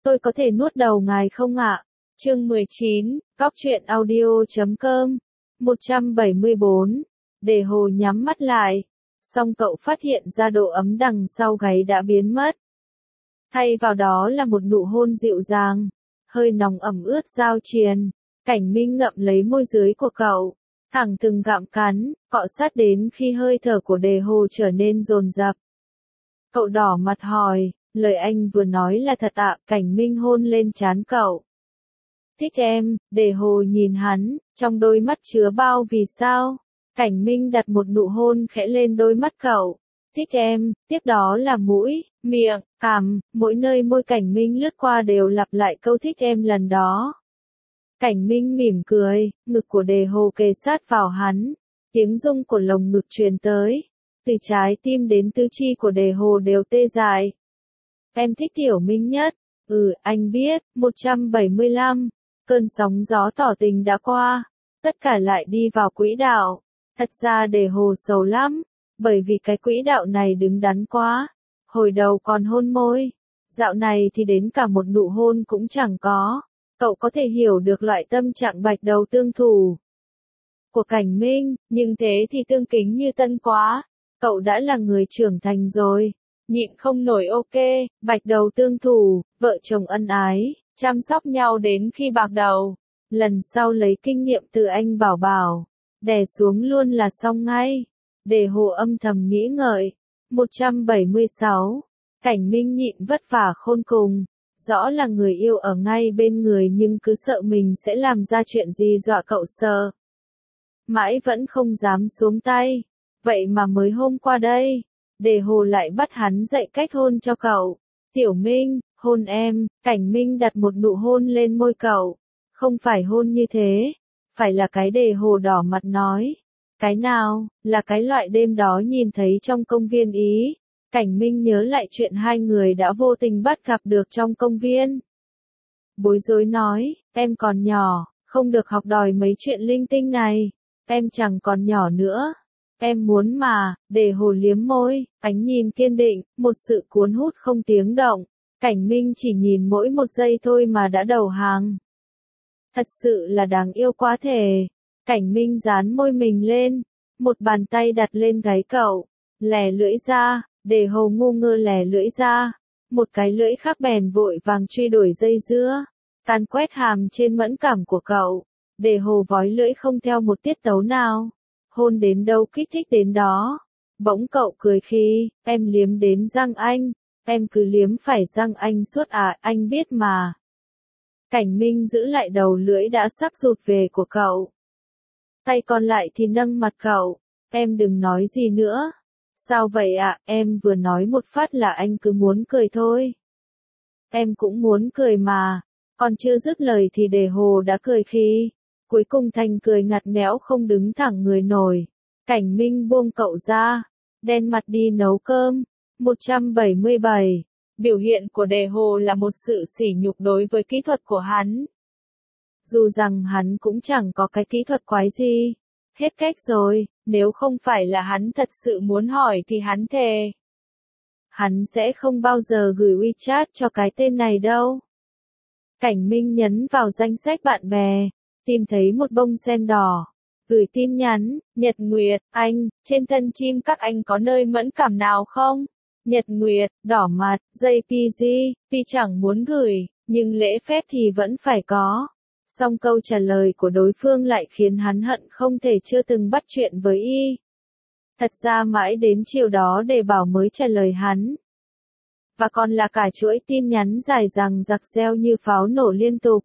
tôi có thể nuốt đầu ngài không ạ? Chương 19, Góc truyện audio.com 174. Đề Hồ nhắm mắt lại. Xong cậu phát hiện ra độ ấm đằng sau gáy đã biến mất. Thay vào đó là một nụ hôn dịu dàng, hơi nóng ẩm ướt giao triền. Cảnh Minh ngậm lấy môi dưới của cậu, thẳng từng gặm cắn, cọ sát đến khi hơi thở của Đề Hồ trở nên dồn dập. Cậu đỏ mặt hỏi, lời anh vừa nói là thật ạ? Cảnh Minh hôn lên trán cậu. Thích em, Đề Hồ nhìn hắn, trong đôi mắt chứa bao vì sao. Cảnh Minh đặt một nụ hôn khẽ lên đôi mắt cậu. Thích em, tiếp đó là mũi, miệng, cằm, mỗi nơi môi Cảnh Minh lướt qua đều lặp lại câu thích em lần đó. Cảnh Minh mỉm cười, ngực của Đề Hồ kề sát vào hắn, tiếng rung của lồng ngực truyền tới, từ trái tim đến tứ chi của Đề Hồ đều tê dại. Em thích Tiểu Minh nhất. Anh biết. 175. Cơn sóng gió tỏ tình đã qua, tất cả lại đi vào quỹ đạo. Thật ra Đề Hồ sầu lắm, bởi vì cái quỹ đạo này đứng đắn quá. Hồi đầu còn hôn môi, dạo này thì đến cả một nụ hôn cũng chẳng có. Cậu có thể hiểu được loại tâm trạng bạch đầu tương thủ của Cảnh Minh, nhưng thế thì tương kính như tân quá. Cậu đã là người trưởng thành rồi, nhịn không nổi. Ok, bạch đầu tương thủ, vợ chồng ân ái, chăm sóc nhau đến khi bạc đầu. Lần sau lấy kinh nghiệm từ anh Bảo Bảo, đè xuống luôn là xong ngay. Đề Hồ âm thầm nghĩ ngợi. 176. Cảnh Minh nhịn vất vả khôn cùng. Rõ là người yêu ở ngay bên người nhưng cứ sợ mình sẽ làm ra chuyện gì dọa cậu sợ. Mãi vẫn không dám xuống tay. Vậy mà mới hôm qua đây, Đề Hồ lại bắt hắn dạy cách hôn cho cậu. Tiểu Minh, hôn em. Cảnh Minh đặt một nụ hôn lên môi cậu. Không phải hôn như thế, phải là cái. Đề Hồ đỏ mặt nói. Cái nào? Là cái loại đêm đó nhìn thấy trong công viên ý. Cảnh Minh nhớ lại chuyện hai người đã vô tình bắt gặp được trong công viên. Bối rối nói, em còn nhỏ, không được học đòi mấy chuyện linh tinh này. Em chẳng còn nhỏ nữa. Em muốn mà. Đề Hồ liếm môi, ánh nhìn kiên định, một sự cuốn hút không tiếng động. Cảnh Minh chỉ nhìn mỗi một giây thôi mà đã đầu hàng. Thật sự là đáng yêu quá thể. Cảnh Minh dán môi mình lên, một bàn tay đặt lên gáy cậu, lè lưỡi ra. Đề Hồ ngu ngơ lè lưỡi ra, một cái lưỡi khác bèn vội vàng truy đuổi dây dưa, càn quét hàm trên mẫn cảm của cậu. Đề Hồ vói lưỡi không theo một tiết tấu nào, hôn đến đâu kích thích đến đó. Bỗng cậu cười khi, em liếm đến răng anh, em cứ liếm phải răng anh suốt à, anh biết mà. Cảnh Minh giữ lại đầu lưỡi đã sắp rụt về của cậu. Tay còn lại thì nâng mặt cậu, em đừng nói gì nữa. Sao vậy ạ? Em vừa nói một phát là anh cứ muốn cười thôi. Em cũng muốn cười mà. Còn chưa dứt lời thì Đề Hồ đã cười khi. Cuối cùng thành cười ngặt nghẽo không đứng thẳng người nổi. Cảnh Minh buông cậu ra. Đen mặt đi nấu cơm. 177. Biểu hiện của Đề Hồ là một sự sỉ nhục đối với kỹ thuật của hắn. Dù rằng hắn cũng chẳng có cái kỹ thuật quái gì. Hết cách rồi, nếu không phải là hắn thật sự muốn hỏi thì hắn thề. Hắn sẽ không bao giờ gửi WeChat cho cái tên này đâu. Cảnh Minh nhấn vào danh sách bạn bè, tìm thấy một bông sen đỏ. Gửi tin nhắn, Nhật Nguyệt, anh, trên thân chim các anh có nơi mẫn cảm nào không? Nhật Nguyệt, đỏ mặt, JPG, tuy chẳng muốn gửi, nhưng lễ phép thì vẫn phải có. Song câu trả lời của đối phương lại khiến hắn hận không thể chưa từng bắt chuyện với y. Thật ra mãi đến chiều đó Đề Bảo mới trả lời hắn. Và còn là cả chuỗi tin nhắn dài dằng dặc reo như pháo nổ liên tục.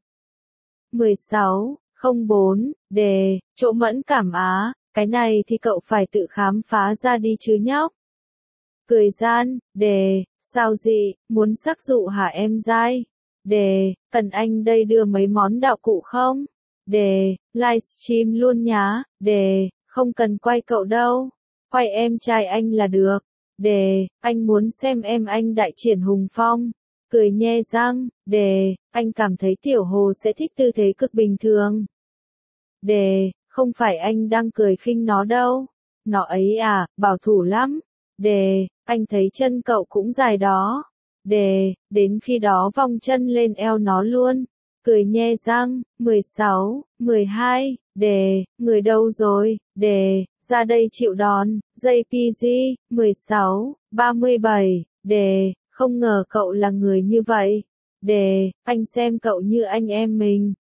1604, Đề, chỗ mẫn cảm á, cái này thì cậu phải tự khám phá ra đi chứ nhóc. Cười gian, Đề, sao gì, muốn sắc dụ hả em dai? Đề, cần anh đây đưa mấy món đạo cụ không? Đề, livestream luôn nhá. Đề, không cần quay cậu đâu. Quay em trai anh là được. Đề, anh muốn xem em anh đại triển hùng phong. Cười nhe răng. Đề, anh cảm thấy Tiểu Hồ sẽ thích tư thế cực bình thường. Đề, không phải anh đang cười khinh nó đâu. Nó ấy à, bảo thủ lắm. Đề, anh thấy chân cậu cũng dài đó. đến khi đó vòng chân lên eo nó luôn. Cười nhe răng, 16, 12, người đâu rồi, ra đây chịu đòn, JPG, 16, 37, không ngờ cậu là người như vậy. Anh xem cậu như anh em mình.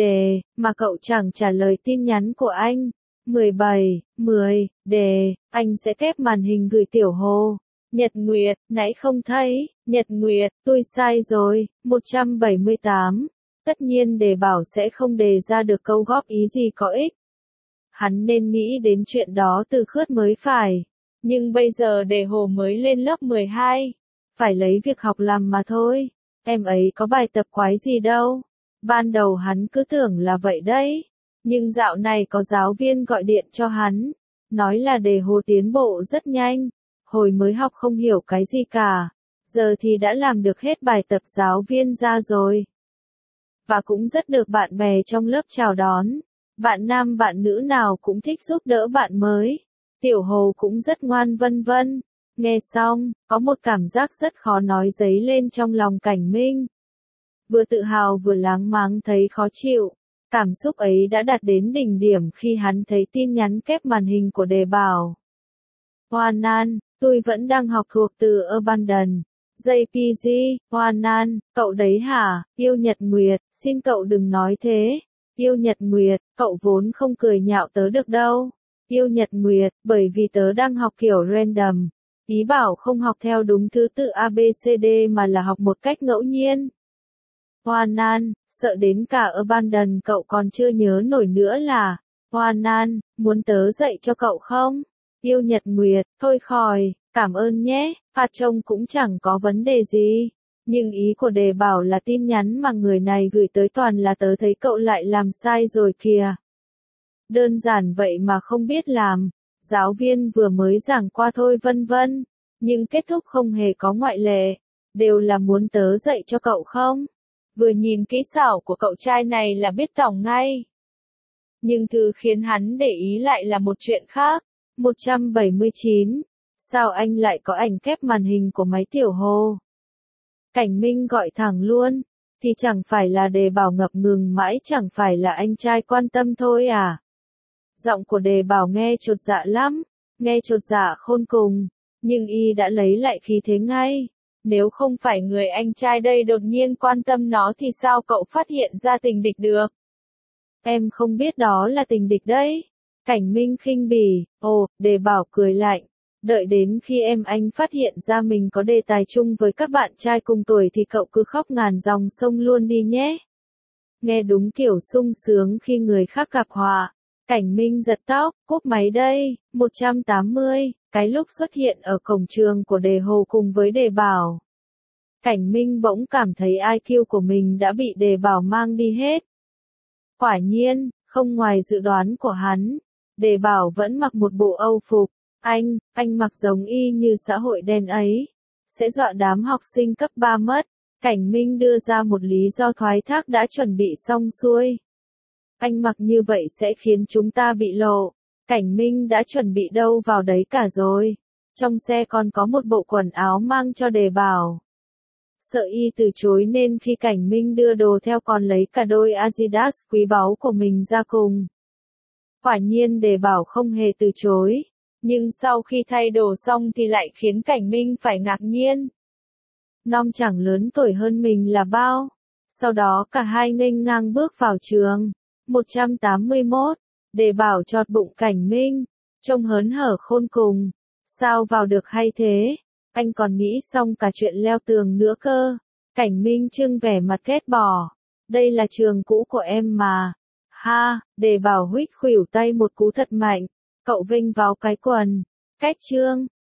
Mà cậu chẳng trả lời tin nhắn của anh. 17, 10, anh sẽ kép màn hình gửi Tiểu Hồ. Nhật Nguyệt, nãy không thấy, Nhật Nguyệt, tôi sai rồi, 178. Tất nhiên đề bảo sẽ không đề ra được câu góp ý gì có ích. Hắn nên nghĩ đến chuyện đó từ khướt mới phải. Nhưng bây giờ đề hồ mới lên lớp 12. Phải lấy việc học làm mà thôi. Em ấy có bài tập quái gì đâu. Ban đầu hắn cứ tưởng là vậy đấy. Nhưng dạo này có giáo viên gọi điện cho hắn. Nói là đề hồ tiến bộ rất nhanh. Hồi mới học không hiểu cái gì cả. Giờ thì đã làm được hết bài tập giáo viên ra rồi. Và cũng rất được bạn bè trong lớp chào đón. Bạn nam bạn nữ nào cũng thích giúp đỡ bạn mới. Tiểu Hồ cũng rất ngoan vân vân. Nghe xong, có một cảm giác rất khó nói dấy lên trong lòng Cảnh Minh. Vừa tự hào vừa láng máng thấy khó chịu. Cảm xúc ấy đã đạt đến đỉnh điểm khi hắn thấy tin nhắn kép màn hình của đề bảo. Hoan An, tôi vẫn đang học thuộc từ Abandon. JPG, Hoan An, cậu đấy hả? Yêu Nhật Nguyệt, xin cậu đừng nói thế. Yêu Nhật Nguyệt, cậu vốn không cười nhạo tớ được đâu. Yêu Nhật Nguyệt, bởi vì tớ đang học kiểu random. Ý bảo không học theo đúng thứ tự ABCD mà là học một cách ngẫu nhiên. Hoan An, sợ đến cả Abandon cậu còn chưa nhớ nổi nữa là. Hoan An, muốn tớ dạy cho cậu không? Yêu Nhật Nguyệt, thôi khỏi, cảm ơn nhé, phạt trông cũng chẳng có vấn đề gì. Nhưng ý của đề bảo là tin nhắn mà người này gửi tới toàn là tớ thấy cậu lại làm sai rồi kìa. Đơn giản vậy mà không biết làm. Giáo viên vừa mới giảng qua thôi vân vân. Nhưng kết thúc không hề có ngoại lệ. Đều là muốn tớ dạy cho cậu không? Vừa nhìn kỹ xảo của cậu trai này là biết tỏng ngay. Nhưng thứ khiến hắn để ý lại là một chuyện khác. 179. Sao anh lại có ảnh kép màn hình của máy Tiểu Hồ? Cảnh Minh gọi thẳng luôn. Thì chẳng phải là đề bảo ngập ngừng mãi, chẳng phải là anh trai quan tâm thôi à? Giọng của đề bảo nghe chột dạ lắm. Nghe chột dạ khôn cùng. Nhưng y đã lấy lại khí thế ngay. Nếu không phải người anh trai đây đột nhiên quan tâm nó thì sao cậu phát hiện ra tình địch được? Em không biết đó là tình địch đấy. Cảnh Minh khinh bỉ, đề bảo cười lạnh. Đợi đến khi anh phát hiện ra mình có đề tài chung với các bạn trai cùng tuổi thì cậu cứ khóc ngàn dòng sông luôn đi nhé. Nghe đúng kiểu sung sướng khi người khác gặp họa. Cảnh Minh giật tóc, cúp máy đây. 180, cái lúc xuất hiện ở cổng trường của đề hồ cùng với đề bảo. Cảnh Minh bỗng cảm thấy IQ của mình đã bị đề bảo mang đi hết. Quả nhiên, không ngoài dự đoán của hắn, đề bảo vẫn mặc một bộ Âu phục. Anh mặc giống y như xã hội đen ấy. Sẽ dọa đám học sinh cấp 3 mất. Cảnh Minh đưa ra một lý do thoái thác đã chuẩn bị xong xuôi. Anh mặc như vậy sẽ khiến chúng ta bị lộ. Cảnh Minh đã chuẩn bị đâu vào đấy cả rồi. Trong xe còn có một bộ quần áo mang cho đề bảo. Sợ y từ chối nên khi Cảnh Minh đưa đồ theo còn lấy cả đôi Adidas quý báu của mình ra cùng. Quả nhiên đề bảo không hề từ chối. Nhưng sau khi thay đồ xong thì lại khiến Cảnh Minh phải ngạc nhiên. Nom chẳng lớn tuổi hơn mình là bao. Sau đó cả hai nghênh ngang bước vào trường. 181. Đề bảo chọt bụng Cảnh Minh. Trông hớn hở khôn cùng. Sao vào được hay thế? Anh còn nghĩ xong cả chuyện leo tường nữa cơ. Cảnh Minh trưng vẻ mặt ghét bỏ. Đây là trường cũ của em mà. Ha, đề bảo huých khuỷu tay một cú thật mạnh. Cậu vênh vào cái quần. Cách chương.